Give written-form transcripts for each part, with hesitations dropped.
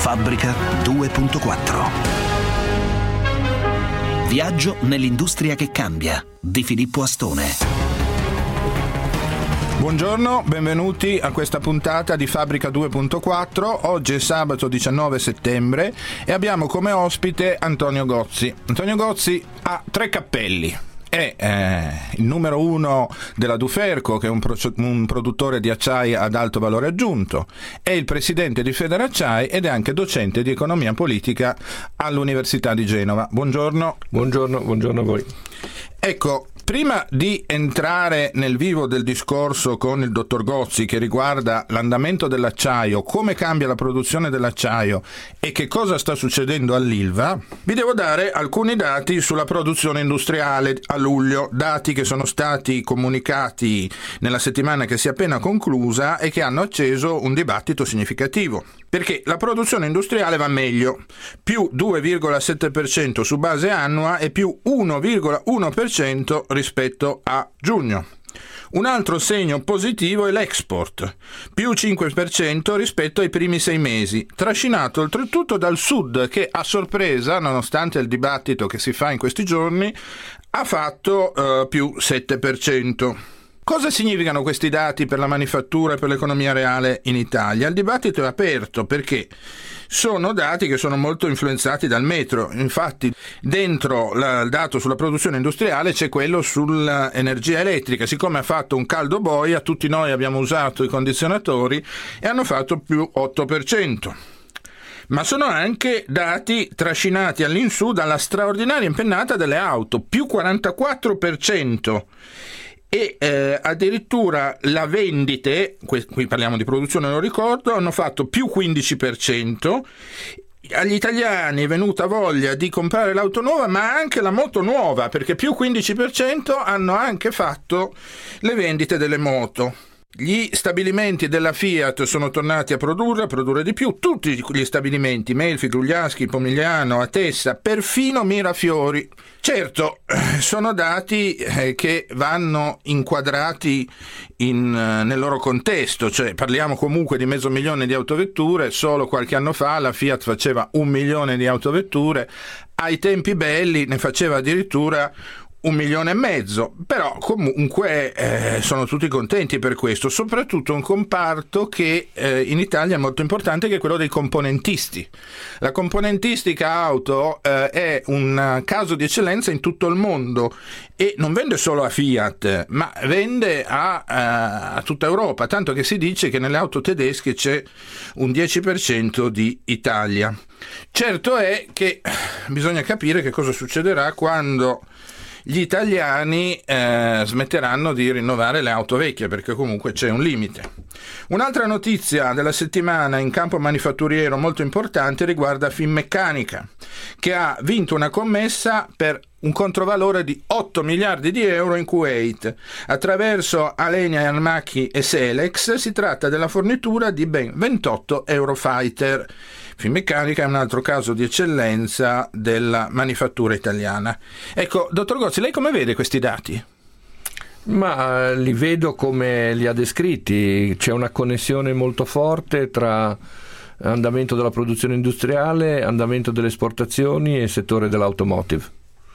Fabbrica 2.4. Viaggio nell'industria che cambia di Filippo Astone. Buongiorno, benvenuti a questa puntata di Fabbrica 2.4. Oggi è sabato 19 settembre e abbiamo come ospite Antonio Gozzi. Antonio Gozzi ha 3 cappelli. È il numero 1 della Duferco, che è un produttore di acciai ad alto valore aggiunto, è il presidente di Federacciai ed è anche docente di economia politica all'Università di Genova. Buongiorno. Buongiorno a voi. Ecco, prima di entrare nel vivo del discorso con il dottor Gozzi, che riguarda l'andamento dell'acciaio, come cambia la produzione dell'acciaio e che cosa sta succedendo all'Ilva, vi devo dare alcuni dati sulla produzione industriale a luglio, dati che sono stati comunicati nella settimana che si è appena conclusa e che hanno acceso un dibattito significativo. Perché la produzione industriale va meglio, più 2,7% su base annua e più 1,1% rispetto a giugno. Un altro segno positivo è l'export, più 5% rispetto ai primi 6 mesi, trascinato oltretutto dal sud che a sorpresa, nonostante il dibattito che si fa in questi giorni, ha fatto più 7%. Cosa significano questi dati per la manifattura e per l'economia reale in Italia? Il dibattito è aperto perché sono dati che sono molto influenzati dal metro. Infatti dentro il dato sulla produzione industriale c'è quello sull'energia elettrica. Siccome ha fatto un caldo boia, tutti noi abbiamo usato i condizionatori e hanno fatto più 8%. Ma sono anche dati trascinati all'insù dalla straordinaria impennata delle auto, più 44%. E addirittura la vendite, qui parliamo di produzione, lo ricordo, hanno fatto più 15%. Agli italiani è venuta voglia di comprare l'auto nuova, ma anche la moto nuova, perché più 15% hanno anche fatto le vendite delle moto. Gli stabilimenti della Fiat sono tornati a produrre di più, tutti gli stabilimenti, Melfi, Grugliaschi, Pomigliano, Atessa, perfino Mirafiori. Certo, sono dati che vanno inquadrati nel loro contesto, cioè parliamo comunque di 500.000 di autovetture. Solo qualche anno fa la Fiat faceva 1 milione di autovetture, ai tempi belli ne faceva addirittura 1,5 milioni, però comunque sono tutti contenti per questo, soprattutto un comparto che in Italia è molto importante, che è quello dei componentisti. La componentistica auto è un caso di eccellenza in tutto il mondo e non vende solo a Fiat, ma vende a tutta Europa, tanto che si dice che nelle auto tedesche c'è un 10% di Italia. Certo è che bisogna capire che cosa succederà quando gli italiani smetteranno di rinnovare le auto vecchie, perché comunque c'è un limite. Un'altra notizia della settimana in campo manifatturiero molto importante riguarda Finmeccanica, che ha vinto una commessa per un controvalore di 8 miliardi di euro in Kuwait. Attraverso Alenia, Aermacchi e Selex si tratta della fornitura di ben 28 Eurofighter. Finmeccanica è un altro caso di eccellenza della manifattura italiana. Ecco, dottor Gozzi, lei come vede questi dati? Ma li vedo come li ha descritti. C'è una connessione molto forte tra andamento della produzione industriale, andamento delle esportazioni e settore dell'automotive.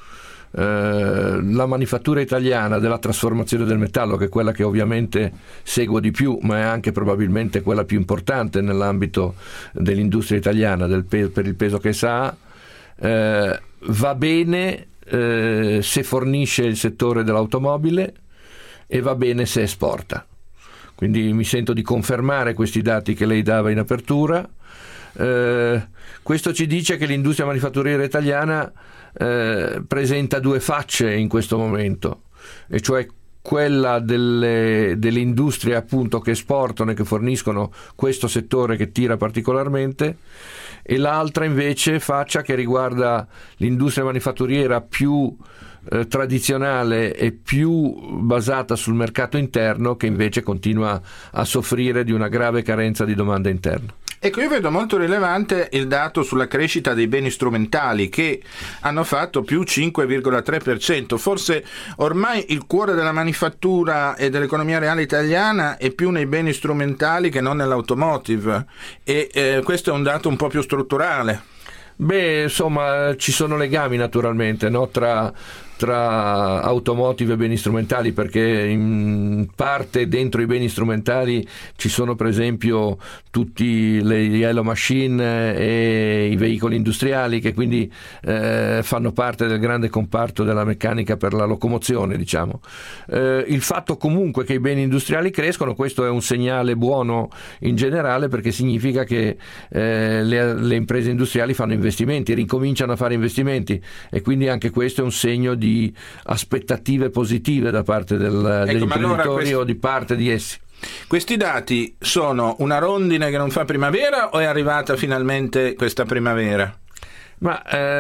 La manifattura italiana della trasformazione del metallo, che è quella che ovviamente seguo di più, ma è anche probabilmente quella più importante nell'ambito dell'industria italiana per il peso che essa ha, va bene se fornisce il settore dell'automobile e va bene se esporta. Quindi mi sento di confermare questi dati che lei dava in apertura. Questo ci dice che l'industria manifatturiera italiana presenta 2 facce in questo momento, e cioè quella delle industrie appunto che esportano e che forniscono questo settore che tira particolarmente, e l'altra invece faccia che riguarda l'industria manifatturiera più tradizionale e più basata sul mercato interno, che invece continua a soffrire di una grave carenza di domanda interna. Ecco, io vedo molto rilevante il dato sulla crescita dei beni strumentali, che hanno fatto più 5,3%. Forse ormai il cuore della manifattura e dell'economia reale italiana è più nei beni strumentali che non nell'automotive, e questo è un dato un po' più strutturale. Beh, insomma, ci sono legami naturalmente, no? tra automotive e beni strumentali, perché in parte dentro i beni strumentali ci sono per esempio tutti le yellow machine e i veicoli industriali, che quindi fanno parte del grande comparto della meccanica per la locomozione, diciamo. Il fatto comunque che i beni industriali crescono, questo è un segnale buono in generale, perché significa che le imprese industriali fanno investimenti, ricominciano a fare investimenti, e quindi anche questo è un segno di aspettative positive da parte degli imprenditori o di parte di essi. Questi dati sono una rondine che non fa primavera, o è arrivata finalmente questa primavera? Ma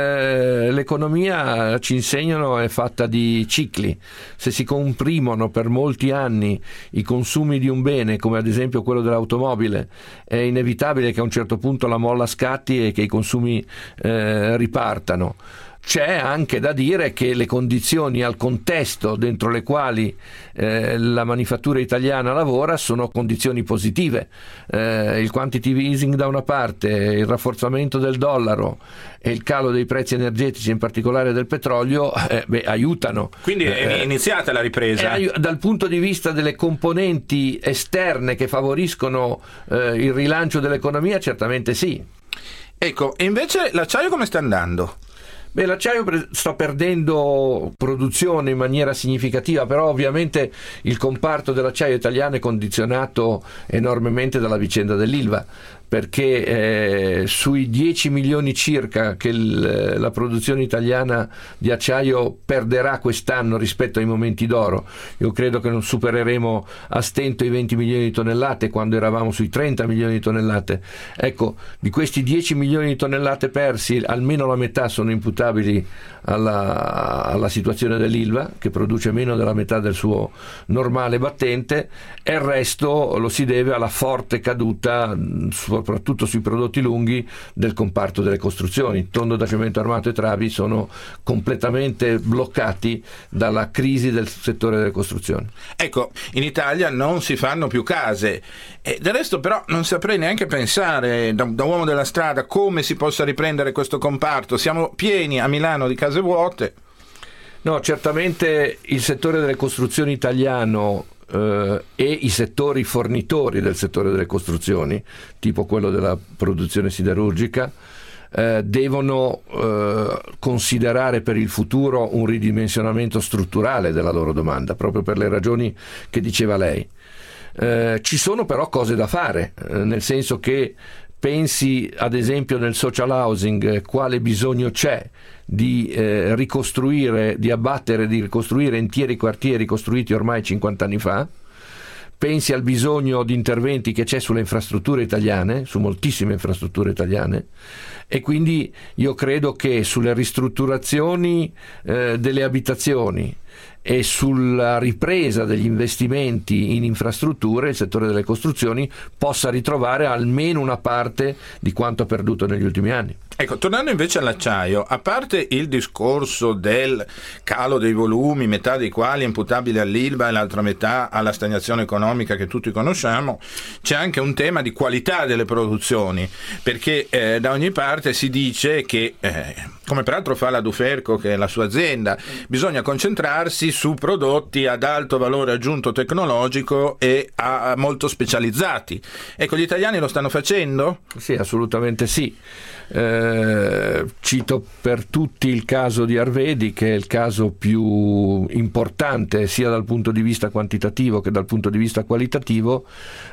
l'economia, ci insegnano, è fatta di cicli. Se si comprimono per molti anni i consumi di un bene, come ad esempio quello dell'automobile, è inevitabile che a un certo punto la molla scatti e che i consumi ripartano. C'è anche da dire che le condizioni al contesto dentro le quali la manifattura italiana lavora sono condizioni positive. Il quantitative easing da una parte, il rafforzamento del dollaro e il calo dei prezzi energetici, in particolare del petrolio, aiutano. Quindi è iniziata la ripresa? Dal punto di vista delle componenti esterne che favoriscono il rilancio dell'economia, certamente sì. Ecco, e invece l'acciaio come sta andando? Beh, l'acciaio sta perdendo produzione in maniera significativa, però ovviamente il comparto dell'acciaio italiano è condizionato enormemente dalla vicenda dell'Ilva, perché sui 10 milioni circa che la produzione italiana di acciaio perderà quest'anno rispetto ai momenti d'oro, io credo che non supereremo a stento i 20 milioni di tonnellate, quando eravamo sui 30 milioni di tonnellate. Ecco, di questi 10 milioni di tonnellate persi, almeno la metà sono imputabili alla situazione dell'Ilva, che produce meno della metà del suo normale battente, e il resto lo si deve alla forte caduta, soprattutto sui prodotti lunghi, del comparto delle costruzioni. Tondo da cemento armato e travi sono completamente bloccati dalla crisi del settore delle costruzioni. Ecco, in Italia non si fanno più case, e del resto però non saprei neanche pensare, da uomo della strada, come si possa riprendere questo comparto. Siamo pieni a Milano di case vuote. No, certamente il settore delle costruzioni italiano e i settori fornitori del settore delle costruzioni, tipo quello della produzione siderurgica, devono considerare per il futuro un ridimensionamento strutturale della loro domanda, proprio per le ragioni che diceva lei. Ci sono però cose da fare, nel senso che pensi ad esempio nel social housing quale bisogno c'è di ricostruire, di abbattere, di ricostruire interi quartieri costruiti ormai 50 anni fa. Pensi al bisogno di interventi che c'è sulle infrastrutture italiane, su moltissime infrastrutture italiane, e quindi io credo che sulle ristrutturazioni delle abitazioni e sulla ripresa degli investimenti in infrastrutture il settore delle costruzioni possa ritrovare almeno una parte di quanto ha perduto negli ultimi anni. Ecco, tornando invece all'acciaio, a parte il discorso del calo dei volumi, metà dei quali è imputabile all'Ilva e l'altra metà alla stagnazione economica che tutti conosciamo, c'è anche un tema di qualità delle produzioni, perché da ogni parte si dice che, come peraltro fa la Duferco, che è la sua azienda, bisogna concentrarsi su prodotti ad alto valore aggiunto tecnologico e molto specializzati. Ecco, gli italiani lo stanno facendo? Sì, assolutamente sì. Cito per tutti il caso di Arvedi, che è il caso più importante sia dal punto di vista quantitativo che dal punto di vista qualitativo.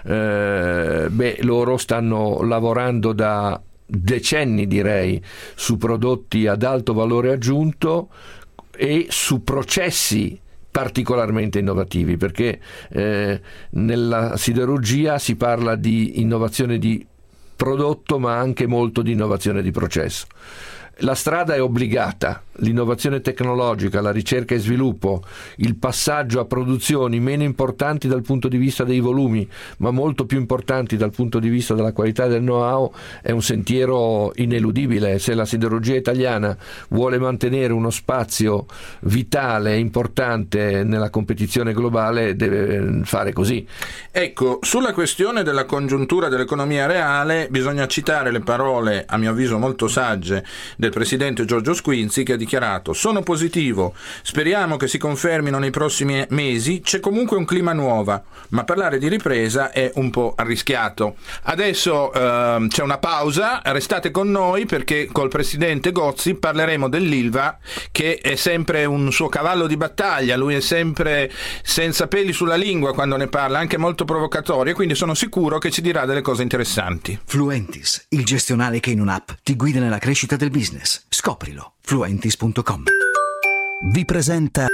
Loro stanno lavorando da decenni, direi, su prodotti ad alto valore aggiunto e su processi particolarmente innovativi, perché nella siderurgia si parla di innovazione di prodotto ma anche molto di innovazione di processo. La strada è obbligata, l'innovazione tecnologica, la ricerca e sviluppo, il passaggio a produzioni meno importanti dal punto di vista dei volumi, ma molto più importanti dal punto di vista della qualità del know-how, è un sentiero ineludibile. Se la siderurgia italiana vuole mantenere uno spazio vitale e importante nella competizione globale, deve fare così. Ecco, sulla questione della congiuntura dell'economia reale bisogna citare le parole, a mio avviso molto sagge, del presidente Giorgio Squinzi, che ha dichiarato: sono positivo, speriamo che si confermino nei prossimi mesi, c'è comunque un clima nuovo, ma parlare di ripresa è un po' arrischiato. Adesso c'è una pausa, restate con noi perché col presidente Gozzi parleremo dell'Ilva, che è sempre un suo cavallo di battaglia, lui è sempre senza peli sulla lingua quando ne parla, anche molto provocatorio, e quindi sono sicuro che ci dirà delle cose interessanti. Fluentis, il gestionale che in un'app ti guida nella crescita del business. Scoprilo. Fluentis.com. Vi presenta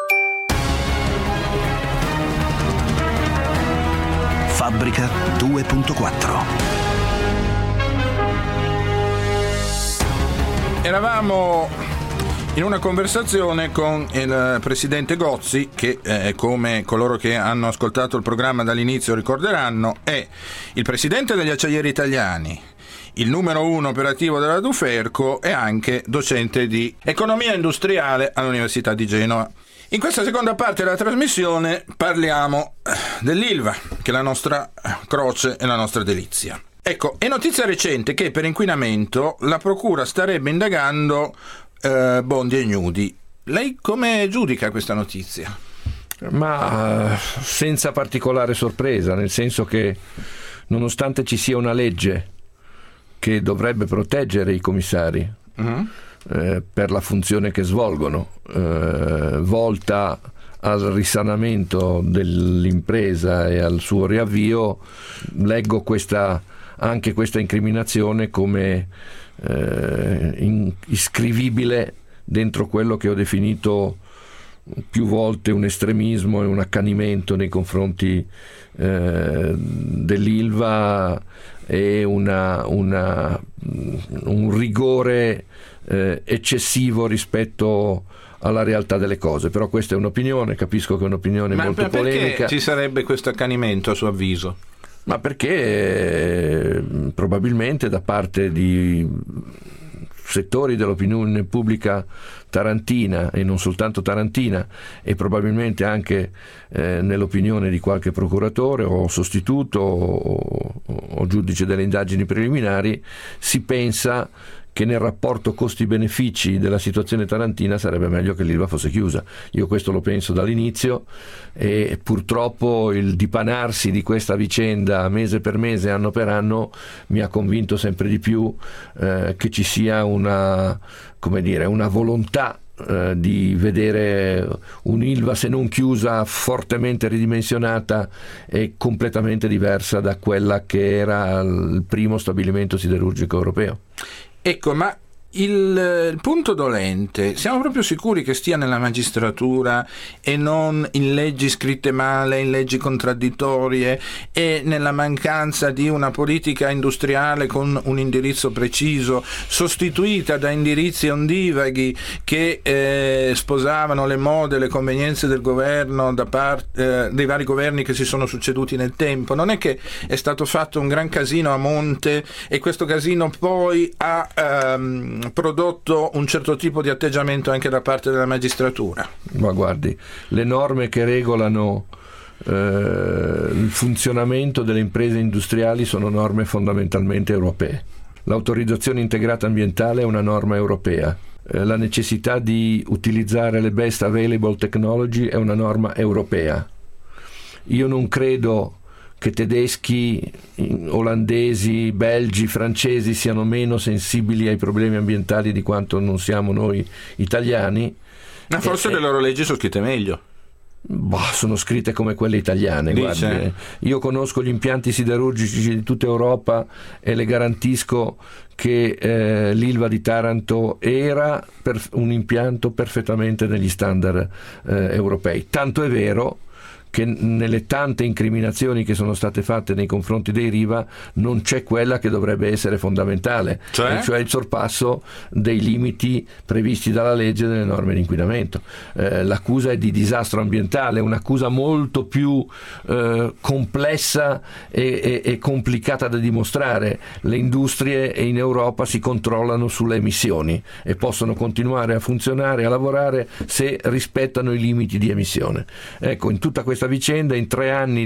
Fabbrica 2.4. Eravamo in una conversazione con il presidente Gozzi, che come coloro che hanno ascoltato il programma dall'inizio ricorderanno, è il presidente degli Acciaieri Italiani, il numero 1 operativo della Duferco e anche docente di economia industriale all'Università di Genova. In questa seconda parte della trasmissione parliamo dell'Ilva, che è la nostra croce e la nostra delizia. Ecco, è notizia recente che per inquinamento la procura starebbe indagando Bondi e Ignudi. Lei come giudica questa notizia? Ma senza particolare sorpresa, nel senso che nonostante ci sia una legge che dovrebbe proteggere i commissari per la funzione che svolgono, volta al risanamento dell'impresa e al suo riavvio, leggo anche questa incriminazione come iscrivibile dentro quello che ho definito più volte un estremismo e un accanimento nei confronti dell'Ilva e un rigore eccessivo rispetto alla realtà delle cose. Però questa è un'opinione, capisco che è un'opinione molto polemica. Perché ci sarebbe questo accanimento a suo avviso? Ma perché probabilmente da parte di settori dell'opinione pubblica tarantina, e non soltanto tarantina, e probabilmente anche nell'opinione di qualche procuratore o sostituto o giudice delle indagini preliminari, si pensa che nel rapporto costi-benefici della situazione tarantina sarebbe meglio che l'Ilva fosse chiusa. Io questo lo penso dall'inizio, e purtroppo il dipanarsi di questa vicenda mese per mese, anno per anno, mi ha convinto sempre di più che ci sia una volontà di vedere un'Ilva, se non chiusa, fortemente ridimensionata e completamente diversa da quella che era il primo stabilimento siderurgico europeo. Ecco, ma il punto dolente, siamo proprio sicuri che stia nella magistratura e non in leggi scritte male, in leggi contraddittorie e nella mancanza di una politica industriale con un indirizzo preciso, sostituita da indirizzi ondivaghi che sposavano le mode, le convenienze del governo da parte dei vari governi che si sono succeduti nel tempo? Non è che è stato fatto un gran casino a monte e questo casino poi ha prodotto un certo tipo di atteggiamento anche da parte della magistratura? Ma guardi, le norme che regolano il funzionamento delle imprese industriali sono norme fondamentalmente europee. L'autorizzazione integrata ambientale è una norma europea. La necessità di utilizzare le best available technology è una norma europea. Io non credo che tedeschi, olandesi, belgi, francesi siano meno sensibili ai problemi ambientali di quanto non siamo noi italiani. Ma forse le loro leggi sono scritte meglio. Sono scritte come quelle italiane. Guardi, io conosco gli impianti siderurgici di tutta Europa e le garantisco che l'Ilva di Taranto era un impianto perfettamente negli standard europei. Tanto è vero che nelle tante incriminazioni che sono state fatte nei confronti dei Riva non c'è quella che dovrebbe essere fondamentale, cioè il sorpasso dei limiti previsti dalla legge delle norme di inquinamento. L'accusa è di disastro ambientale, un'accusa molto più complessa e complicata da dimostrare. Le industrie in Europa si controllano sulle emissioni e possono continuare a funzionare, a lavorare se rispettano i limiti di emissione. Ecco, in tutta questa vicenda, in 3 anni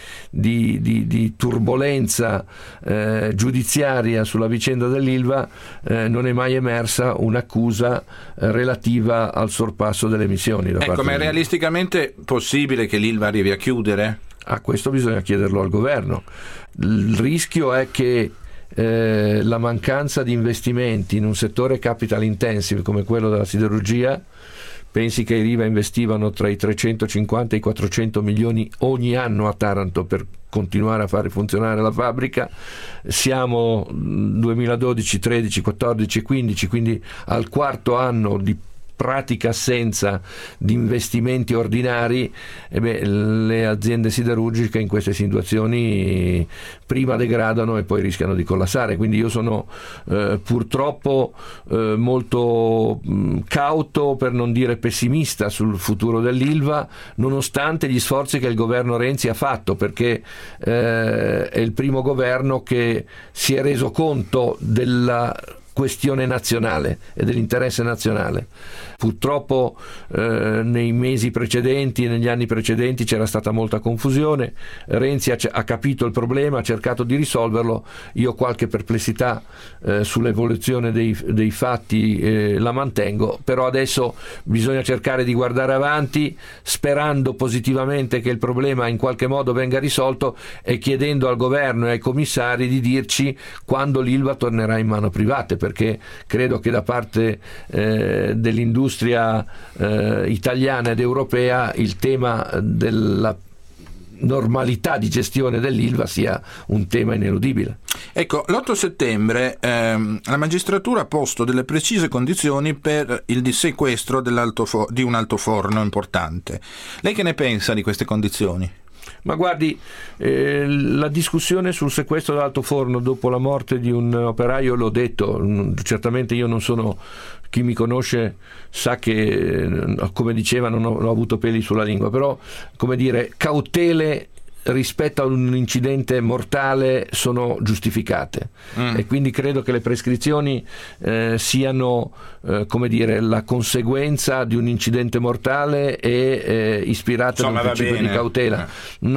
di turbolenza giudiziaria sulla vicenda dell'Ilva, non è mai emersa un'accusa relativa al sorpasso delle emissioni. Ecco, ma è realisticamente possibile che l'Ilva arrivi a chiudere? A questo bisogna chiederlo al governo. Il rischio è che la mancanza di investimenti in un settore capital intensive come quello della siderurgia, pensi che i Riva investivano tra i 350 e i 400 milioni ogni anno a Taranto per continuare a fare funzionare la fabbrica. Siamo 2012, 13, 14 e 15, quindi al 4º anno di pratica assenza di investimenti ordinari. Le aziende siderurgiche in queste situazioni prima degradano e poi rischiano di collassare, quindi io sono purtroppo molto cauto, per non dire pessimista, sul futuro dell'Ilva, nonostante gli sforzi che il governo Renzi ha fatto, perché è il primo governo che si è reso conto della questione nazionale e dell'interesse nazionale. Purtroppo nei mesi precedenti, negli anni precedenti, c'era stata molta confusione. Renzi ha capito il problema, ha cercato di risolverlo. Io qualche perplessità sull'evoluzione dei fatti la mantengo, però adesso bisogna cercare di guardare avanti, sperando positivamente che il problema in qualche modo venga risolto e chiedendo al governo e ai commissari di dirci quando l'Ilva tornerà in mano private, perché credo che da parte dell'industria italiana ed europea il tema della normalità di gestione dell'Ilva sia un tema ineludibile. Ecco, l'8 settembre la magistratura ha posto delle precise condizioni per il dissequestro di un altoforno importante. Lei che ne pensa di queste condizioni? Ma guardi, la discussione sul sequestro dell'altoforno dopo la morte di un operaio, l'ho detto, certamente io non sono, chi mi conosce sa che, come diceva, non ho avuto peli sulla lingua, però, come dire, cautele rispetto a un incidente mortale sono giustificate e quindi credo che le prescrizioni siano come dire, la conseguenza di un incidente mortale e ispirate da un principio di cautela.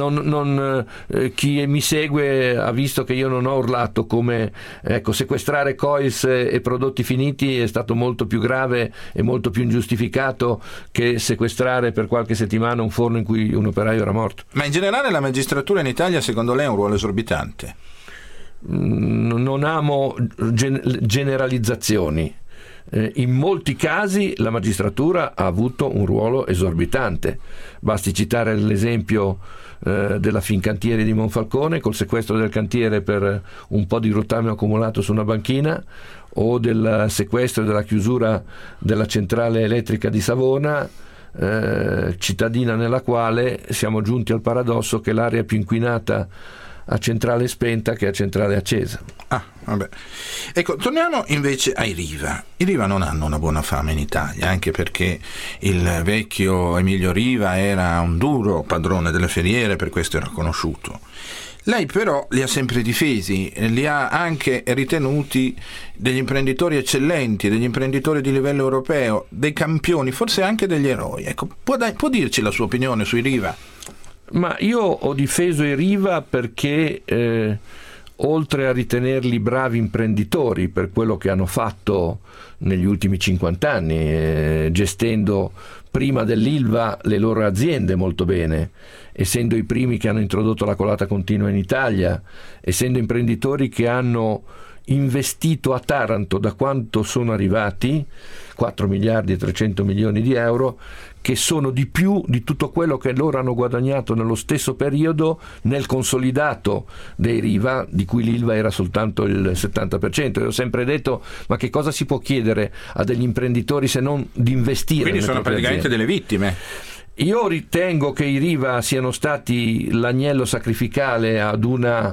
Chi mi segue ha visto che io non ho urlato come, ecco, sequestrare coils e prodotti finiti è stato molto più grave e molto più ingiustificato che sequestrare per qualche settimana un forno in cui un operaio era morto. Ma in generale la magistratura in Italia secondo lei ha un ruolo esorbitante? Non amo generalizzazioni. In molti casi la magistratura ha avuto un ruolo esorbitante. Basti citare l'esempio della Fincantieri di Monfalcone col sequestro del cantiere per un po' di rottame accumulato su una banchina, o del sequestro e della chiusura della centrale elettrica di Savona, cittadina nella quale siamo giunti al paradosso che l'area più inquinata a centrale spenta che a centrale accesa. Vabbè. Ecco, torniamo invece ai Riva. I Riva non hanno una buona fama in Italia, anche perché il vecchio Emilio Riva era un duro padrone delle feriere, per questo era conosciuto. Lei però li ha sempre difesi, li ha anche ritenuti degli imprenditori eccellenti, degli imprenditori di livello europeo, dei campioni, forse anche degli eroi. Ecco, può dirci la sua opinione sui Riva? Ma io ho difeso i Riva perché oltre a ritenerli bravi imprenditori per quello che hanno fatto negli ultimi 50 anni, gestendo prima dell'Ilva le loro aziende molto bene, essendo i primi che hanno introdotto la colata continua in Italia, essendo imprenditori che hanno investito a Taranto da quanto sono arrivati 4 miliardi e 300 milioni di euro, che sono di più di tutto quello che loro hanno guadagnato nello stesso periodo nel consolidato dei Riva, di cui l'Ilva era soltanto il 70%. Io ho sempre detto, ma che cosa si può chiedere a degli imprenditori se non di investire? Quindi sono praticamente aziende? Delle vittime. Io ritengo che i Riva siano stati l'agnello sacrificale ad una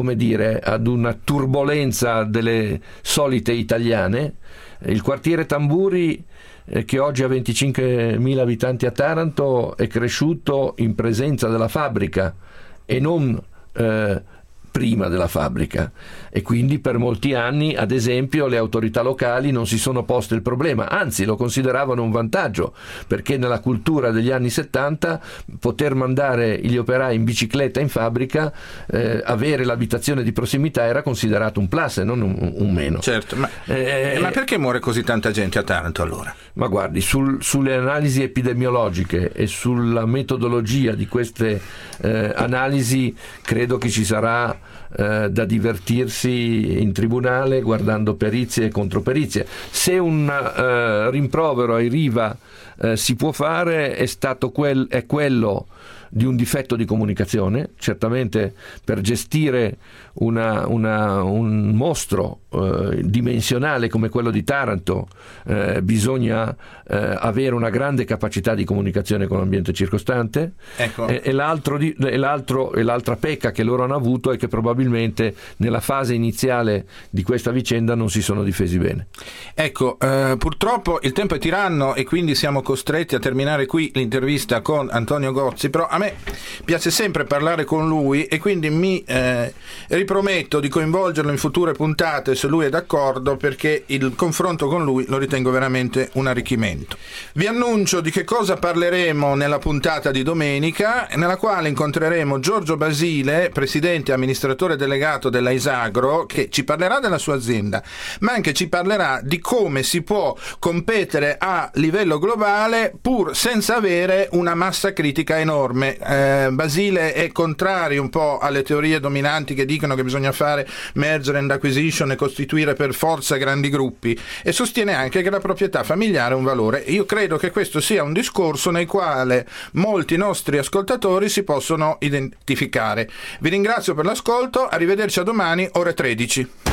turbolenza delle solite italiane. Il quartiere Tamburi, che oggi ha 25.000 abitanti a Taranto, è cresciuto in presenza della fabbrica e non prima della fabbrica, e quindi per molti anni, ad esempio, le autorità locali non si sono poste il problema, anzi lo consideravano un vantaggio, perché nella cultura degli anni 70 poter mandare gli operai in bicicletta in fabbrica, avere l'abitazione di prossimità era considerato un plus e non un meno. Certo, ma perché muore così tanta gente a Taranto allora? Ma guardi, sulle analisi epidemiologiche e sulla metodologia di queste analisi credo che ci sarà da divertirsi in tribunale guardando perizie e controperizie. Se un rimprovero ai Riva si può fare, è quello di un difetto di comunicazione. Certamente per gestire un mostro dimensionale come quello di Taranto bisogna avere una grande capacità di comunicazione con l'ambiente circostante. Ecco. E l'altra pecca che loro hanno avuto è che probabilmente nella fase iniziale di questa vicenda non si sono difesi bene. Ecco, purtroppo il tempo è tiranno e quindi siamo costretti a terminare qui l'intervista con Antonio Gozzi, però a me piace sempre parlare con lui e quindi mi riprometto di coinvolgerlo in future puntate se lui è d'accordo, perché il confronto con lui lo ritengo veramente un arricchimento. Vi annuncio di che cosa parleremo nella puntata di domenica, nella quale incontreremo Giorgio Basile, presidente e amministratore delegato della Isagro, che ci parlerà della sua azienda, ma anche ci parlerà di come si può competere a livello globale pur senza avere una massa critica enorme. Basile è contrario un po' alle teorie dominanti che dicono che bisogna fare merger and acquisition e costituire per forza grandi gruppi, e sostiene anche che la proprietà familiare è un valore. Io credo che questo sia un discorso nel quale molti nostri ascoltatori si possono identificare. Vi ringrazio per l'ascolto, arrivederci a domani ore 13.